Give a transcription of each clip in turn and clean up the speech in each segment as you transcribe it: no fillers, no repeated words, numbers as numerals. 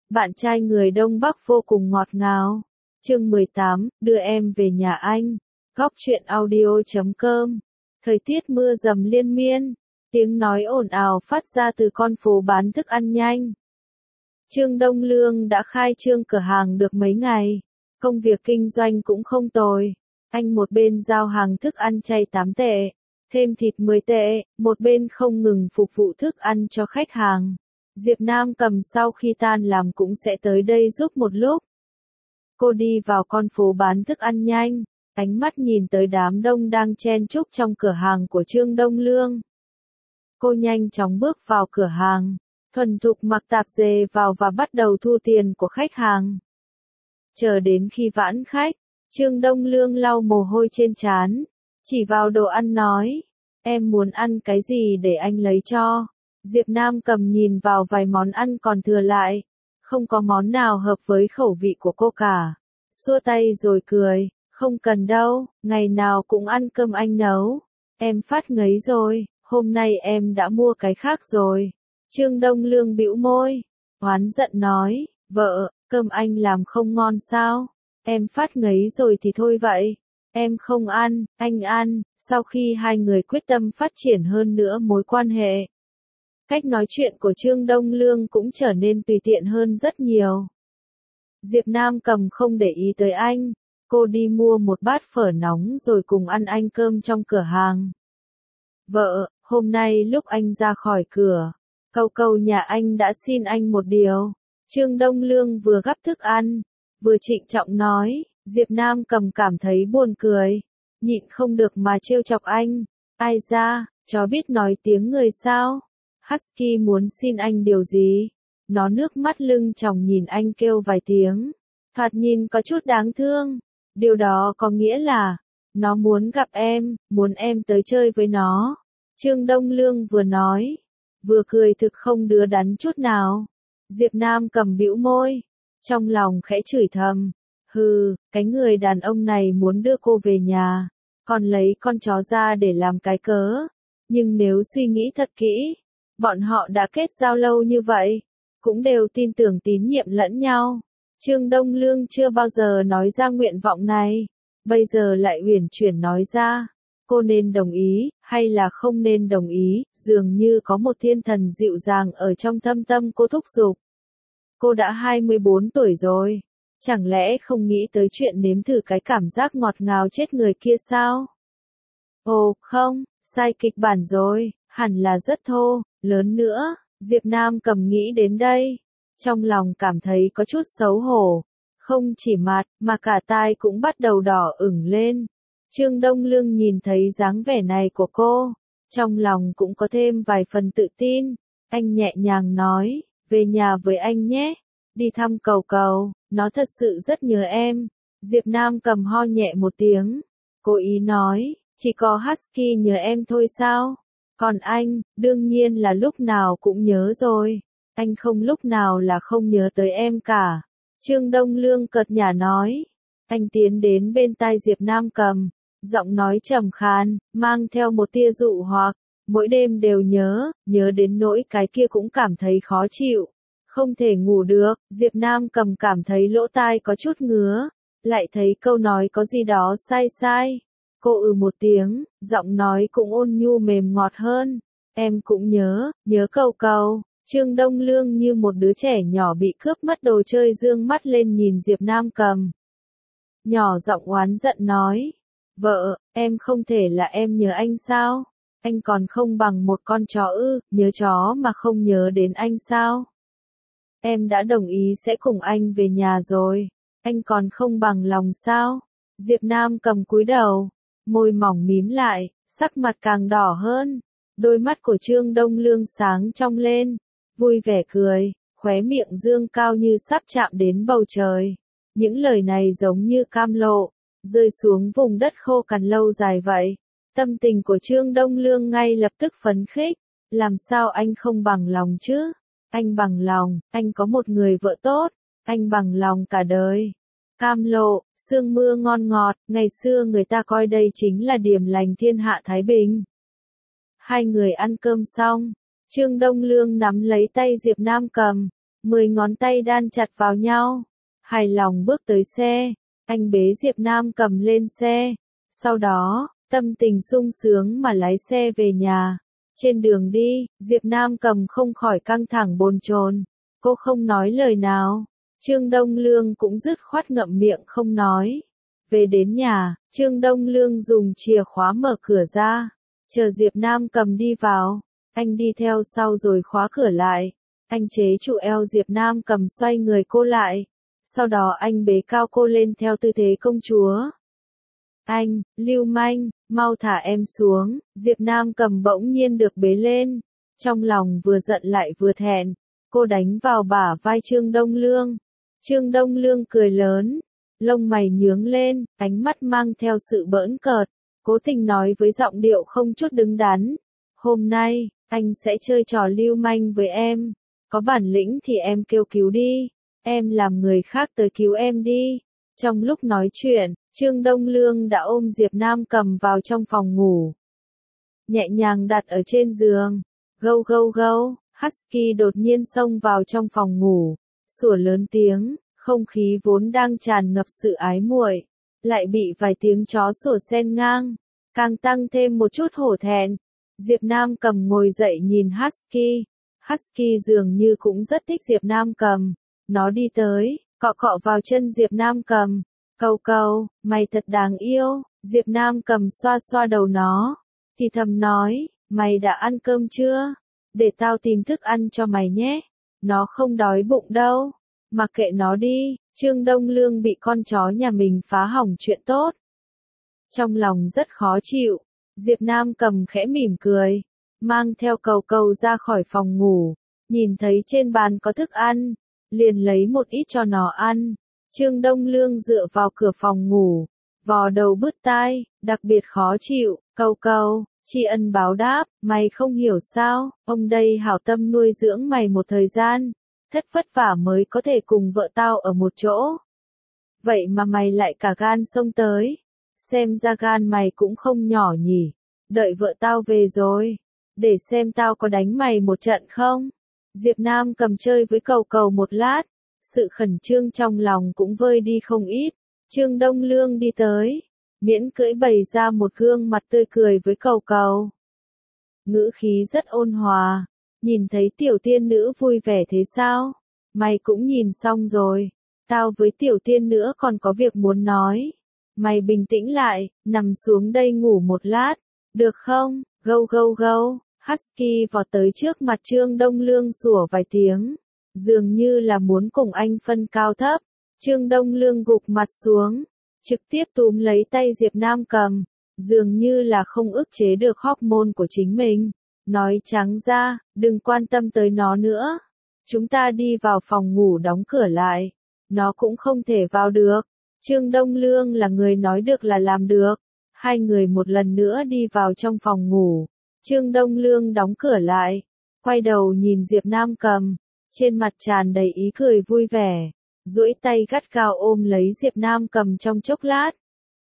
Bạn trai người Đông Bắc vô cùng ngọt ngào. Chương 18, đưa em về nhà anh. Góc truyện audio.com. Thời tiết mưa dầm liên miên, tiếng nói ồn ào phát ra từ con phố bán thức ăn nhanh. Trương Đông Lương đã khai trương cửa hàng được mấy ngày, công việc kinh doanh cũng không tồi. Anh một bên giao hàng thức ăn chay 8 tệ, thêm thịt 10 tệ, một bên không ngừng phục vụ thức ăn cho khách hàng. Diệp Nam Cầm sau khi tan làm cũng sẽ tới đây giúp một lúc. Cô đi vào con phố bán thức ăn nhanh, ánh mắt nhìn tới đám đông đang chen chúc trong cửa hàng của Trương Đông Lương. Cô nhanh chóng bước vào cửa hàng, thuần thục mặc tạp dề vào và bắt đầu thu tiền của khách hàng. Chờ đến khi vãn khách, Trương Đông Lương lau mồ hôi trên trán, chỉ vào đồ ăn nói, em muốn ăn cái gì để anh lấy cho. Diệp Nam Cầm nhìn vào vài món ăn còn thừa lại, không có món nào hợp với khẩu vị của cô cả. Xua tay rồi cười, không cần đâu, ngày nào cũng ăn cơm anh nấu. Em phát ngấy rồi, hôm nay em đã mua cái khác rồi. Trương Đông Lương bĩu môi, oán giận nói, vợ, cơm anh làm không ngon sao? Em phát ngấy rồi thì thôi vậy. Em không ăn, anh ăn. Sau khi hai người quyết tâm phát triển hơn nữa mối quan hệ, cách nói chuyện của Trương Đông Lương cũng trở nên tùy tiện hơn rất nhiều. Diệp Nam Cầm không để ý tới anh, cô đi mua một bát phở nóng rồi cùng ăn cơm trong cửa hàng. Vợ, hôm nay lúc anh ra khỏi cửa, Cầu nhà anh đã xin anh một điều. Trương Đông Lương vừa gắp thức ăn, vừa trịnh trọng nói. Diệp Nam Cầm cảm thấy buồn cười, nhịn không được mà trêu chọc anh. Ai ra, chó biết nói tiếng người sao? Husky muốn xin anh điều gì? Nó nước mắt lưng tròng nhìn anh kêu vài tiếng. Thoạt nhìn có chút đáng thương. Điều đó có nghĩa là, nó muốn gặp em, muốn em tới chơi với nó. Trương Đông Lương vừa nói, vừa cười thực không đứa đắn chút nào. Diệp Nam Cầm bĩu môi, trong lòng khẽ chửi thầm. Hừ, cái người đàn ông này muốn đưa cô về nhà, còn lấy con chó ra để làm cái cớ. Nhưng nếu suy nghĩ thật kỹ, bọn họ đã kết giao lâu như vậy, cũng đều tin tưởng tín nhiệm lẫn nhau. Trương Đông Lương chưa bao giờ nói ra nguyện vọng này, bây giờ lại uyển chuyển nói ra. Cô nên đồng ý, hay là không nên đồng ý, dường như có một thiên thần dịu dàng ở trong thâm tâm cô thúc giục. Cô đã 24 tuổi rồi, chẳng lẽ không nghĩ tới chuyện nếm thử cái cảm giác ngọt ngào chết người kia sao? Ồ, không, sai kịch bản rồi, hẳn là rất thô, lớn nữa. Diệp Nam Cầm nghĩ đến đây, trong lòng cảm thấy có chút xấu hổ, không chỉ mặt, mà cả tai cũng bắt đầu đỏ ửng lên. Trương Đông Lương nhìn thấy dáng vẻ này của cô, trong lòng cũng có thêm vài phần tự tin. Anh nhẹ nhàng nói, về nhà với anh nhé, đi thăm Cầu, nó thật sự rất nhớ em. Diệp Nam Cầm ho nhẹ một tiếng, cố ý nói, chỉ có Husky nhớ em thôi sao? Còn anh, đương nhiên là lúc nào cũng nhớ rồi. Anh không lúc nào là không nhớ tới em cả. Trương Đông Lương cợt nhả nói. Anh tiến đến bên tai Diệp Nam Cầm, giọng nói trầm khàn, mang theo một tia dụ hoặc. Mỗi đêm đều nhớ đến nỗi cái kia cũng cảm thấy khó chịu. Không thể ngủ được, Diệp Nam Cầm cảm thấy lỗ tai có chút ngứa, lại thấy câu nói có gì đó sai. Cô một tiếng, giọng nói cũng ôn nhu mềm ngọt hơn. Em cũng nhớ Cầu. Trương Đông Lương như một đứa trẻ nhỏ bị cướp mất đồ chơi dương mắt lên nhìn Diệp Nam Cầm. Nhỏ giọng oán giận nói, vợ, em không thể là em nhớ anh sao? Anh còn không bằng một con chó nhớ chó mà không nhớ đến anh sao? Em đã đồng ý sẽ cùng anh về nhà rồi, anh còn không bằng lòng sao? Diệp Nam Cầm cúi đầu, môi mỏng mím lại, sắc mặt càng đỏ hơn. Đôi mắt của Trương Đông Lương sáng trong lên, vui vẻ cười, khóe miệng dương cao như sắp chạm đến bầu trời. Những lời này giống như cam lộ, rơi xuống vùng đất khô cằn lâu dài vậy. Tâm tình của Trương Đông Lương ngay lập tức phấn khích. Làm sao anh không bằng lòng chứ? Anh bằng lòng, anh có một người vợ tốt, anh bằng lòng cả đời. Cam lộ, sương mưa ngon ngọt, ngày xưa người ta coi đây chính là điềm lành thiên hạ Thái Bình. Hai người ăn cơm xong, Trương Đông Lương nắm lấy tay Diệp Nam Cầm, 10 ngón tay đan chặt vào nhau. Hài lòng bước tới xe, anh bế Diệp Nam Cầm lên xe. Sau đó, tâm tình sung sướng mà lái xe về nhà. Trên đường đi, Diệp Nam Cầm không khỏi căng thẳng bồn chồn. Cô không nói lời nào. Trương Đông Lương cũng dứt khoát ngậm miệng không nói. Về đến nhà, Trương Đông Lương dùng chìa khóa mở cửa ra. Chờ Diệp Nam Cầm đi vào. Anh đi theo sau rồi khóa cửa lại. Anh chế trụ eo Diệp Nam Cầm xoay người cô lại. Sau đó anh bế cao cô lên theo tư thế công chúa. Anh, lưu manh, mau thả em xuống. Diệp Nam Cầm bỗng nhiên được bế lên. Trong lòng vừa giận lại vừa thẹn. Cô đánh vào bả vai Trương Đông Lương. Trương Đông Lương cười lớn. Lông mày nhướng lên, ánh mắt mang theo sự bỡn cợt. Cố tình nói với giọng điệu không chút đứng đắn. Hôm nay, anh sẽ chơi trò lưu manh với em. Có bản lĩnh thì em kêu cứu đi. Em làm người khác tới cứu em đi. Trong lúc nói chuyện, Trương Đông Lương đã ôm Diệp Nam Cầm vào trong phòng ngủ. Nhẹ nhàng đặt ở trên giường. Gâu gâu gâu, Husky đột nhiên xông vào trong phòng ngủ. Sủa lớn tiếng, không khí vốn đang tràn ngập sự ái muội, lại bị vài tiếng chó sủa xen ngang, càng tăng thêm một chút hổ thẹn. Diệp Nam Cầm ngồi dậy nhìn Husky. Husky dường như cũng rất thích Diệp Nam Cầm. Nó đi tới, cọ cọ vào chân Diệp Nam Cầm. Cầu cầu, mày thật đáng yêu. Diệp Nam Cầm xoa xoa đầu nó. Thì thầm nói, mày đã ăn cơm chưa? Để tao tìm thức ăn cho mày nhé. Nó không đói bụng đâu. Mặc kệ nó đi. Trương Đông Lương bị con chó nhà mình phá hỏng chuyện tốt. Trong lòng rất khó chịu. Diệp Nam Cầm khẽ mỉm cười. Mang theo cầu cầu ra khỏi phòng ngủ. Nhìn thấy trên bàn có thức ăn. Liền lấy một ít cho nó ăn. Trương Đông Lương dựa vào cửa phòng ngủ. Vò đầu bứt tai, đặc biệt khó chịu. Cầu cầu, tri ân báo đáp, mày không hiểu sao, ông đây hảo tâm nuôi dưỡng mày một thời gian. Thất vất vả mới có thể cùng vợ tao ở một chỗ. Vậy mà mày lại cả gan xông tới. Xem ra gan mày cũng không nhỏ nhỉ. Đợi vợ tao về rồi. Để xem tao có đánh mày một trận không. Diệp Nam Cầm chơi với cầu cầu một lát. Sự khẩn trương trong lòng cũng vơi đi không ít. Trương Đông Lương đi tới. Miễn cưỡi bày ra một gương mặt tươi cười với cầu cầu. Ngữ khí rất ôn hòa. Nhìn thấy tiểu tiên nữ vui vẻ thế sao? Mày cũng nhìn xong rồi. Tao với tiểu tiên nữ còn có việc muốn nói. Mày bình tĩnh lại, nằm xuống đây ngủ một lát. Được không? Gâu gâu gâu. Husky vọt tới trước mặt Trương Đông Lương sủa vài tiếng. Dường như là muốn cùng anh phân cao thấp. Trương Đông Lương gục mặt xuống. Trực tiếp túm lấy tay Diệp Nam Cầm. Dường như là không ức chế được hormone của chính mình. Nói trắng ra, đừng quan tâm tới nó nữa. Chúng ta đi vào phòng ngủ đóng cửa lại. Nó cũng không thể vào được. Trương Đông Lương là người nói được là làm được. Hai người một lần nữa đi vào trong phòng ngủ. Trương Đông Lương đóng cửa lại. Quay đầu nhìn Diệp Nam Cầm. Trên mặt tràn đầy ý cười vui vẻ. Duỗi tay gắt gao ôm lấy Diệp Nam Cầm trong chốc lát.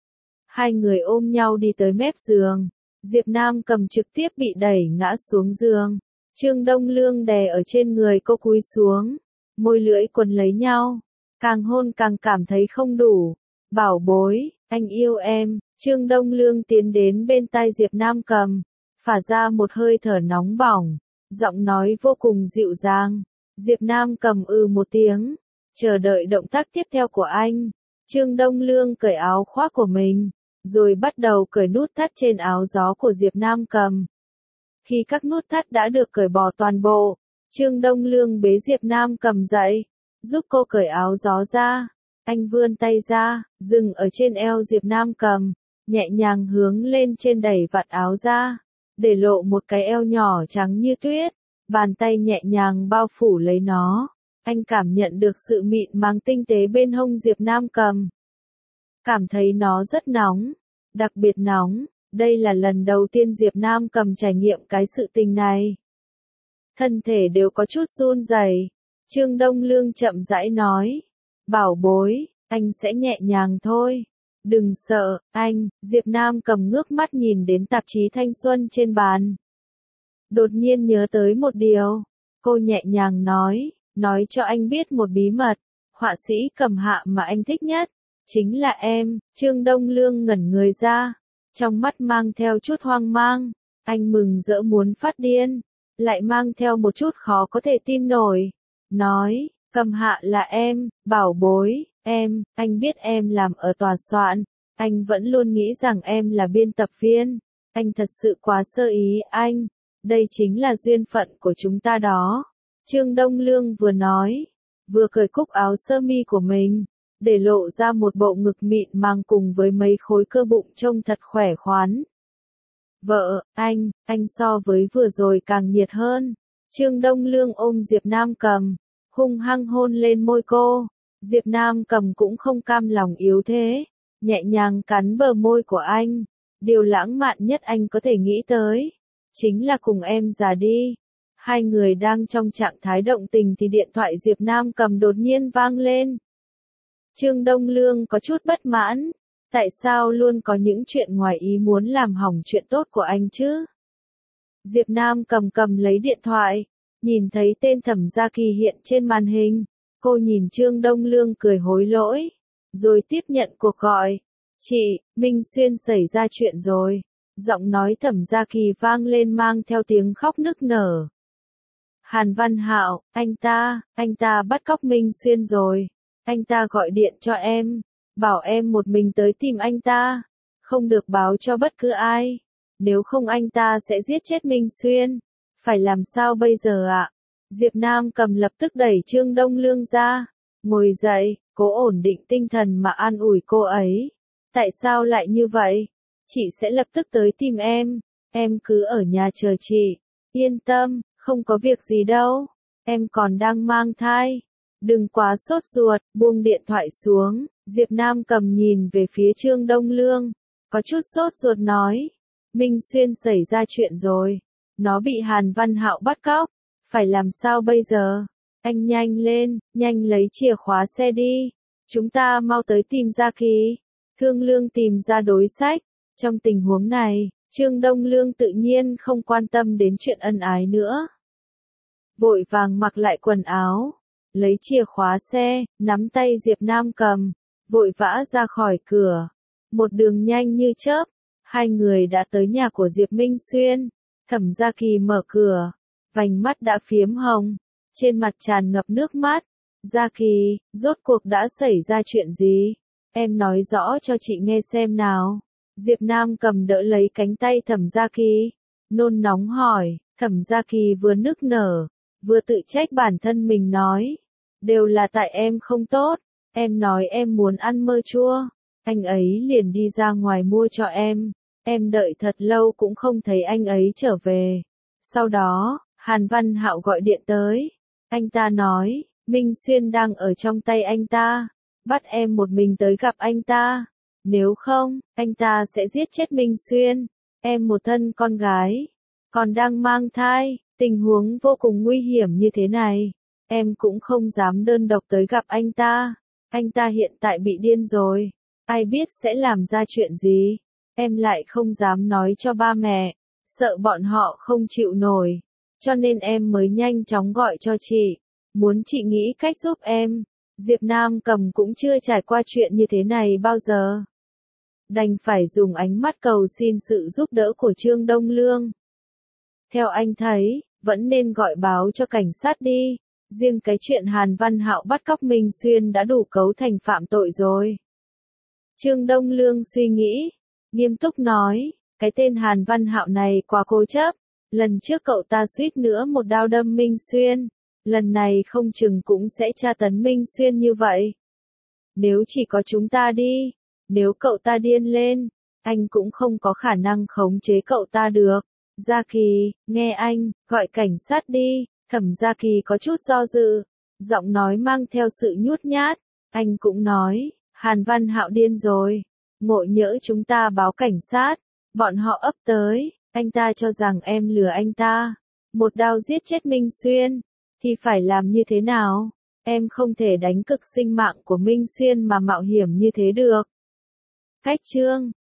Hai người ôm nhau đi tới mép giường. Diệp Nam Cầm trực tiếp bị đẩy ngã xuống giường. Trương Đông Lương đè ở trên người cô cúi xuống. Môi lưỡi quấn lấy nhau. Càng hôn càng cảm thấy không đủ. Bảo bối, anh yêu em. Trương Đông Lương tiến đến bên tai Diệp Nam Cầm. Phả ra một hơi thở nóng bỏng. Giọng nói vô cùng dịu dàng. Diệp Nam Cầm một tiếng. Chờ đợi động tác tiếp theo của anh. Trương Đông Lương cởi áo khoác của mình. Rồi bắt đầu cởi nút thắt trên áo gió của Diệp Nam Cầm. Khi các nút thắt đã được cởi bỏ toàn bộ, Trương Đông Lương bế Diệp Nam Cầm dậy, giúp cô cởi áo gió ra. Anh vươn tay ra, dừng ở trên eo Diệp Nam Cầm, nhẹ nhàng hướng lên trên đẩy vạt áo ra, để lộ một cái eo nhỏ trắng như tuyết. Bàn tay nhẹ nhàng bao phủ lấy nó. Anh cảm nhận được sự mịn màng tinh tế bên hông Diệp Nam Cầm. Cảm thấy nó rất nóng, đặc biệt nóng. Đây là lần đầu tiên Diệp Nam Cầm trải nghiệm cái sự tình này. Thân thể đều có chút run rẩy. Trương Đông Lương chậm rãi nói. Bảo bối, anh sẽ nhẹ nhàng thôi. Đừng sợ, anh. Diệp Nam Cầm ngước mắt nhìn đến tạp chí thanh xuân trên bàn. Đột nhiên nhớ tới một điều. Cô nhẹ nhàng nói. nói cho anh biết một bí mật, họa sĩ cầm hạ mà anh thích nhất, chính là em. Trương Đông Lương ngẩn người ra, trong mắt mang theo chút hoang mang, anh mừng rỡ muốn phát điên, lại mang theo một chút khó có thể tin nổi, nói, cầm hạ là em, bảo bối, em, anh biết em làm ở tòa soạn, anh vẫn luôn nghĩ rằng em là biên tập viên, anh thật sự quá sơ ý anh, đây chính là duyên phận của chúng ta đó. Trương Đông Lương vừa nói, vừa cởi cúc áo sơ mi của mình, để lộ ra một bộ ngực mịn màng cùng với mấy khối cơ bụng trông thật khỏe khoắn. Vợ, anh so với vừa rồi càng nhiệt hơn. Trương Đông Lương ôm Diệp Nam Cầm, hung hăng hôn lên môi cô. Diệp Nam Cầm cũng không cam lòng yếu thế, nhẹ nhàng cắn bờ môi của anh. Điều lãng mạn nhất anh có thể nghĩ tới, chính là cùng em già đi. Hai người đang trong trạng thái động tình thì điện thoại Diệp Nam Cầm đột nhiên vang lên. Trương Đông Lương có chút bất mãn, tại sao luôn có những chuyện ngoài ý muốn làm hỏng chuyện tốt của anh chứ? Diệp Nam cầm lấy điện thoại, nhìn thấy tên Thẩm Gia Kỳ hiện trên màn hình, cô nhìn Trương Đông Lương cười hối lỗi, rồi tiếp nhận cuộc gọi. Chị, Minh Xuyên xảy ra chuyện rồi. Giọng nói Thẩm Gia Kỳ vang lên mang theo tiếng khóc nức nở. Hàn Văn Hạo, anh ta bắt cóc Minh Xuyên rồi. Anh ta gọi điện cho em, bảo em một mình tới tìm anh ta, không được báo cho bất cứ ai, nếu không anh ta sẽ giết chết Minh Xuyên. Phải làm sao bây giờ ạ? Diệp Nam Cầm lập tức đẩy Trương Đông Lương ra, ngồi dậy, cố ổn định tinh thần mà an ủi cô ấy. Tại sao lại như vậy? Chị sẽ lập tức tới tìm em cứ ở nhà chờ chị. Yên tâm, không có việc gì đâu, em còn đang mang thai. Đừng quá sốt ruột, buông điện thoại xuống. Diệp Nam Cầm nhìn về phía Trương Đông Lương, có chút sốt ruột nói, Minh Xuyên xảy ra chuyện rồi, nó bị Hàn Văn Hạo bắt cóc, phải làm sao bây giờ? Anh nhanh lên, nhanh lấy chìa khóa xe đi, chúng ta mau tới tìm Gia Kỳ. Thương Lương tìm ra đối sách. Trong tình huống này, Trương Đông Lương tự nhiên không quan tâm đến chuyện ân ái nữa. Vội vàng mặc lại quần áo, lấy chìa khóa xe, nắm tay Diệp Nam Cầm, vội vã ra khỏi cửa. Một đường nhanh như chớp, hai người đã tới nhà của Diệp Minh Xuyên. Thẩm Gia Kỳ mở cửa, vành mắt đã phiếm hồng, trên mặt tràn ngập nước mắt. Gia Kỳ, rốt cuộc đã xảy ra chuyện gì? Em nói rõ cho chị nghe xem nào. Diệp Nam Cầm đỡ lấy cánh tay Thẩm Gia Kỳ, nôn nóng hỏi. Thẩm Gia Kỳ vừa nức nở, vừa tự trách bản thân mình nói, đều là tại em không tốt, em nói em muốn ăn mơ chua, anh ấy liền đi ra ngoài mua cho em đợi thật lâu cũng không thấy anh ấy trở về. Sau đó, Hàn Văn Hạo gọi điện tới, anh ta nói, Minh Xuyên đang ở trong tay anh ta, bắt em một mình tới gặp anh ta, nếu không, anh ta sẽ giết chết Minh Xuyên, em một thân con gái, còn đang mang thai, tình huống vô cùng nguy hiểm như thế này, em cũng không dám đơn độc tới gặp anh ta hiện tại bị điên rồi, ai biết sẽ làm ra chuyện gì, em lại không dám nói cho ba mẹ, sợ bọn họ không chịu nổi, cho nên em mới nhanh chóng gọi cho chị, muốn chị nghĩ cách giúp em. Diệp Nam Cầm cũng chưa trải qua chuyện như thế này bao giờ, đành phải dùng ánh mắt cầu xin sự giúp đỡ của Trương Đông Lương. Theo anh thấy, vẫn nên gọi báo cho cảnh sát đi, riêng cái chuyện Hàn Văn Hạo bắt cóc Minh Xuyên đã đủ cấu thành phạm tội rồi. Trương Đông Lương suy nghĩ, nghiêm túc nói, cái tên Hàn Văn Hạo này quá cố chấp, lần trước cậu ta suýt nữa một đao đâm Minh Xuyên, lần này không chừng cũng sẽ tra tấn Minh Xuyên như vậy. Nếu chỉ có chúng ta đi, nếu cậu ta điên lên, anh cũng không có khả năng khống chế cậu ta được. Gia Kỳ, nghe anh, gọi cảnh sát đi. Thẩm Gia Kỳ có chút do dự, giọng nói mang theo sự nhút nhát. Anh cũng nói, Hàn Văn Hạo điên rồi, ngộ nhỡ chúng ta báo cảnh sát, bọn họ ấp tới, anh ta cho rằng em lừa anh ta, một đao giết chết Minh Xuyên, thì phải làm như thế nào? Em không thể đánh cực sinh mạng của Minh Xuyên mà mạo hiểm như thế được. Cách chương